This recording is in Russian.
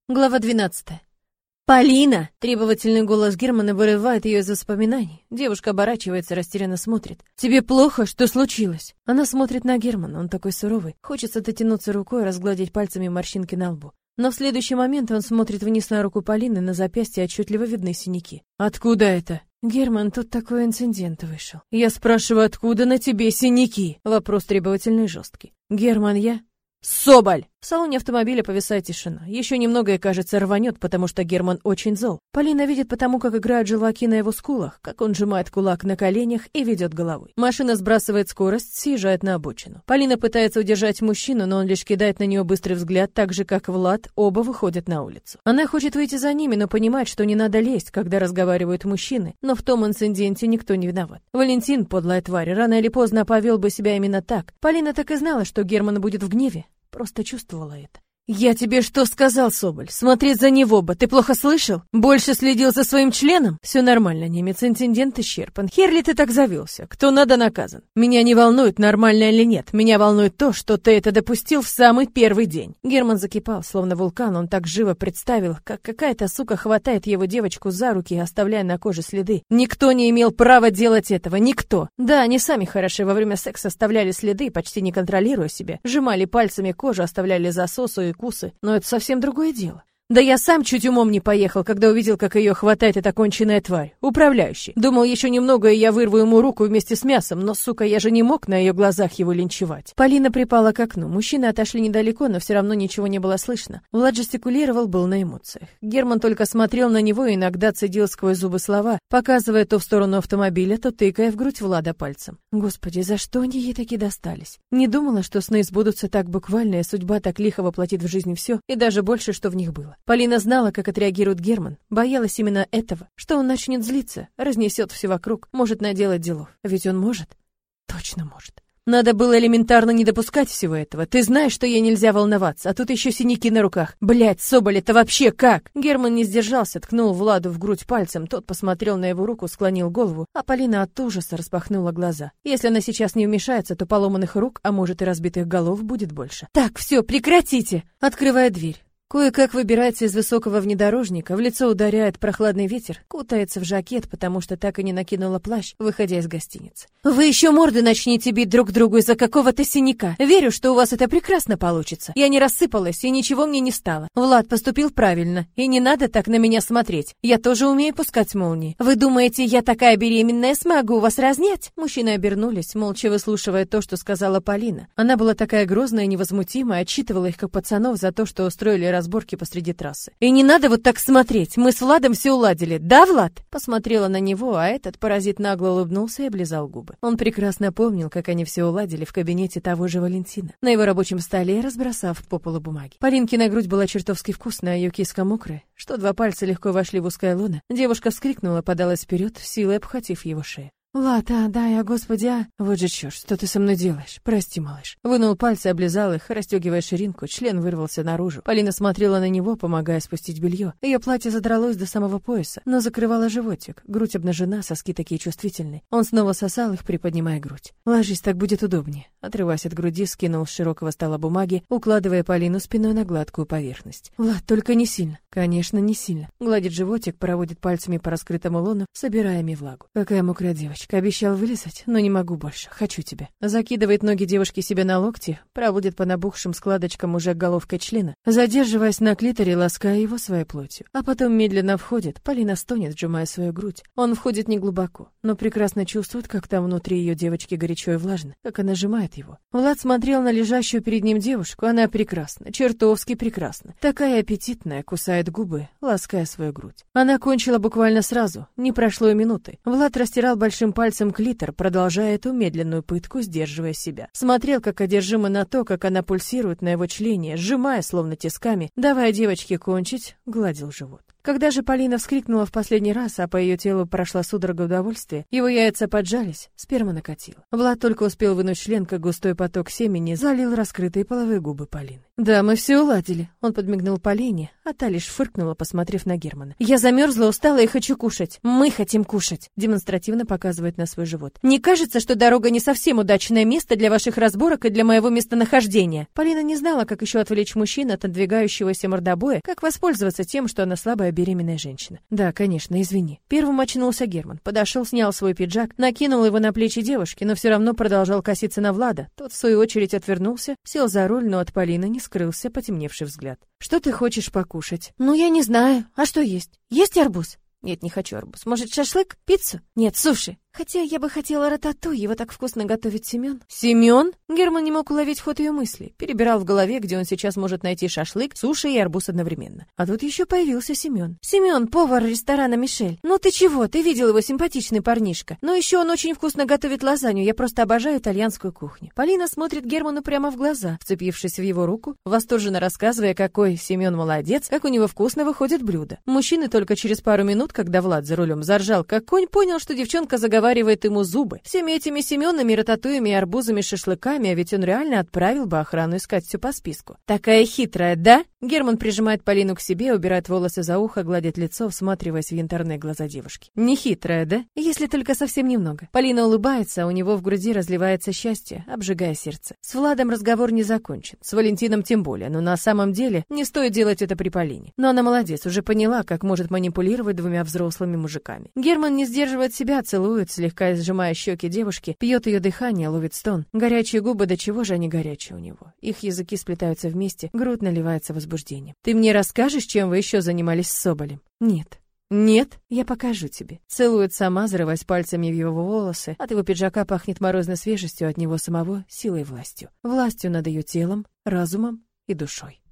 Глава 12. «Полина!» — требовательный голос Германа вырывает ее из воспоминаний. Девушка оборачивается, растерянно смотрит. «Тебе плохо? Что случилось?» Она смотрит на Германа, он такой суровый. Хочется дотянуться рукой, разгладить пальцами морщинки на лбу. Но в следующий момент он смотрит вниз на руку Полины, на запястье отчетливо видны синяки. «Откуда это?» «Герман, тут такой инцидент вышел». «Я спрашиваю, откуда на тебе синяки?» Вопрос требовательный и жесткий. «Герман, я...» «Соболь!» В салоне автомобиля повисает тишина. Еще немного и, кажется, рванет, потому что Герман очень зол. Полина видит потому, как играют желваки на его скулах, как он сжимает кулак на коленях и ведет головой. Машина сбрасывает скорость, съезжает на обочину. Полина пытается удержать мужчину, но он лишь кидает на нее быстрый взгляд, так же, как Влад, оба выходят на улицу. Она хочет выйти за ними, но понимает, что не надо лезть, когда разговаривают мужчины, но в том инциденте никто не виноват. Валентин, подлая тварь, рано или поздно повел бы себя именно так. Полина так и знала, что Герман будет в гневе. Просто чувствовала это. «Я тебе что сказал, Соболь? Смотреть за него бы. Ты плохо слышал? Больше следил за своим членом? Все нормально, немец, инцидент исчерпан. Хер ли ты так завелся? Кто надо наказан? Меня не волнует, нормально или нет. Меня волнует то, что ты это допустил в самый первый день». Герман закипал, словно вулкан. Он так живо представил, как какая-то сука хватает его девочку за руки, оставляя на коже следы. Никто не имел права делать этого. Никто. Да, они сами хороши во время секса оставляли следы, почти не контролируя себя. Сжимали пальцами кожу, оставляли засосу и укусы, но это совсем другое дело. Да я сам чуть умом не поехал, когда увидел, как ее хватает эта конченая тварь, управляющий. Думал, еще немного, и я вырву ему руку вместе с мясом, но, сука, я же не мог на ее глазах его линчевать. Полина припала к окну. Мужчины отошли недалеко, но все равно ничего не было слышно. Влад жестикулировал, был на эмоциях. Герман только смотрел на него и иногда цедил сквозь зубы слова, показывая то в сторону автомобиля, то тыкая в грудь Влада пальцем. Господи, за что они ей таки достались? Не думала, что сны сбудутся так буквально, и судьба так лихо воплотит в жизнь все, и даже больше, что в них было. Полина знала, как отреагирует Герман, боялась именно этого, что он начнет злиться, разнесет все вокруг, может наделать делов. Ведь он может. Точно может. Надо было элементарно не допускать всего этого. Ты знаешь, что ей нельзя волноваться, а тут еще синяки на руках. Блядь, Соболь, это вообще как? Герман не сдержался, ткнул Владу в грудь пальцем, тот посмотрел на его руку, склонил голову, а Полина от ужаса распахнула глаза. Если она сейчас не вмешается, то поломанных рук, а может и разбитых голов будет больше. Так, все, прекратите! Открывая дверь. Кое-как выбирается из высокого внедорожника, в лицо ударяет прохладный ветер, кутается в жакет, потому что так и не накинула плащ, выходя из гостиницы. «Вы еще морды начните бить друг другу из-за какого-то синяка. Верю, что у вас это прекрасно получится. Я не рассыпалась, и ничего мне не стало. Влад поступил правильно, и не надо так на меня смотреть. Я тоже умею пускать молнии. Вы думаете, я такая беременная смогу вас разнять?» Мужчины обернулись, молча выслушивая то, что сказала Полина. Она была такая грозная и невозмутимая, отчитывала их как пацанов за то, что устроили разборки посреди трассы. «И не надо вот так смотреть, мы с Владом все уладили, да, Влад?» Посмотрела на него, а этот паразит нагло улыбнулся и облизал губы. Он прекрасно помнил, как они все уладили в кабинете того же Валентина, на его рабочем столе, разбросав по полу бумаги. Полинкина грудь была чертовски вкусная, а ее киска мокрая, что два пальца легко вошли в узкое лоно. Девушка вскрикнула, подалась вперед, силой обхватив его шею. «Влад, господи, Вот же черт, что ты со мной делаешь? Прости, малыш». Вынул пальцы, облизал их, расстегивая ширинку, член вырвался наружу. Полина смотрела на него, помогая спустить белье. Ее платье задралось до самого пояса, но закрывало животик. Грудь обнажена, соски такие чувствительные. Он снова сосал их, приподнимая грудь. «Ложись, так будет удобнее». Отрываясь от груди, скинул с широкого стола бумаги, укладывая Полину спиной на гладкую поверхность. «Влад, только не сильно». «Конечно, не сильно». Гладит животик, проводит пальцами по раскрытому лону, собирая ми влагу. «Какая мокрая девочка. Обещал вылезать, но не могу больше. Хочу тебя». Закидывает ноги девушки себе на локти, проводит по набухшим складочкам уже головкой члена, задерживаясь на клиторе, лаская его своей плотью. А потом медленно входит. Полина стонет, сжимая свою грудь. Он входит неглубоко, но прекрасно чувствует, как там внутри ее девочки горячо и влажно, как она сжимает его. Влад смотрел на лежащую перед ним девушку. Она прекрасна, чертовски прекрасна. Такая аппетитная, кусает губы, лаская свою грудь. Она кончила буквально сразу, не прошло и минуты. Влад растирал большим пальцем клитор, продолжая эту медленную пытку, сдерживая себя. Смотрел, как одержимо на то, как она пульсирует на его члене, сжимая, словно тисками, давая девочке кончить, гладил живот. Когда же Полина вскрикнула в последний раз, а по ее телу прошла судорога удовольствия, его яйца поджались, сперма накатила. Влад только успел вынуть член, как густой поток семени залил раскрытые половые губы Полины. «Да, мы все уладили», — он подмигнул Полине, а та лишь фыркнула, посмотрев на Германа. «Я замерзла, устала и хочу кушать. Мы хотим кушать», — демонстративно показывает на свой живот. «Не кажется, что дорога не совсем удачное место для ваших разборок и для моего местонахождения?» Полина не знала, как еще отвлечь мужчин от надвигающегося мордобоя, как воспользоваться тем, что она слабая беременная женщина. «Да, конечно, извини». Первым очнулся Герман, подошел, снял свой пиджак, накинул его на плечи девушки, но все равно продолжал коситься на Влада. Тот, в свою очередь, отвернулся, сел за руль, но от Полины не скрылся потемневший взгляд. «Что ты хочешь покушать?» «Ну, я не знаю. А что есть? Есть арбуз?» «Нет, не хочу арбуз. Может, шашлык? Пиццу?» «Нет, суши. Хотя я бы хотела рататуй, его так вкусно готовит Семен». «Семен?» Герман не мог уловить ход ее мысли. Перебирал в голове, где он сейчас может найти шашлык, суши и арбуз одновременно. А тут еще появился Семен. «Семен, повар ресторана «Мишель». Ну ты чего? Ты видел его, симпатичный парнишка. Но еще он очень вкусно готовит лазанью. Я просто обожаю итальянскую кухню». Полина смотрит Герману прямо в глаза, вцепившись в его руку, восторженно рассказывая, какой Семен молодец, как у него вкусно выходит блюдо. Мужчины только через пару минут, когда Влад за рулем заржал, как конь, понял, что девчонка заговаривает ему зубы. Всеми этими Семенами, рататуями и арбузами, шашлыками, а ведь он реально отправил бы охрану искать все по списку. «Такая хитрая, да?» Герман прижимает Полину к себе, убирает волосы за ухо, гладит лицо, всматриваясь в янтарные глаза девушки. «Не хитрая, да? Если только совсем немного». Полина улыбается, а у него в груди разливается счастье, обжигая сердце. С Владом разговор не закончен, с Валентином тем более, но на самом деле не стоит делать это при Полине. Но она молодец, уже поняла, как может манипулировать двумя взрослыми мужиками. Герман не сдерживает себя, целует, слегка сжимая щеки девушки, пьет ее дыхание, ловит стон. Горячие губы, до чего же они горячие у него. Их языки сплетаются вместе, грудь наливается возбуждением. «Ты мне расскажешь, чем вы еще занимались с Соболем?» «Нет». «Нет, я покажу тебе». Целует сама, зарываясь пальцами в его волосы. От его пиджака пахнет морозной свежестью, от него самого — силой и властью. Властью над ее телом, разумом и душой.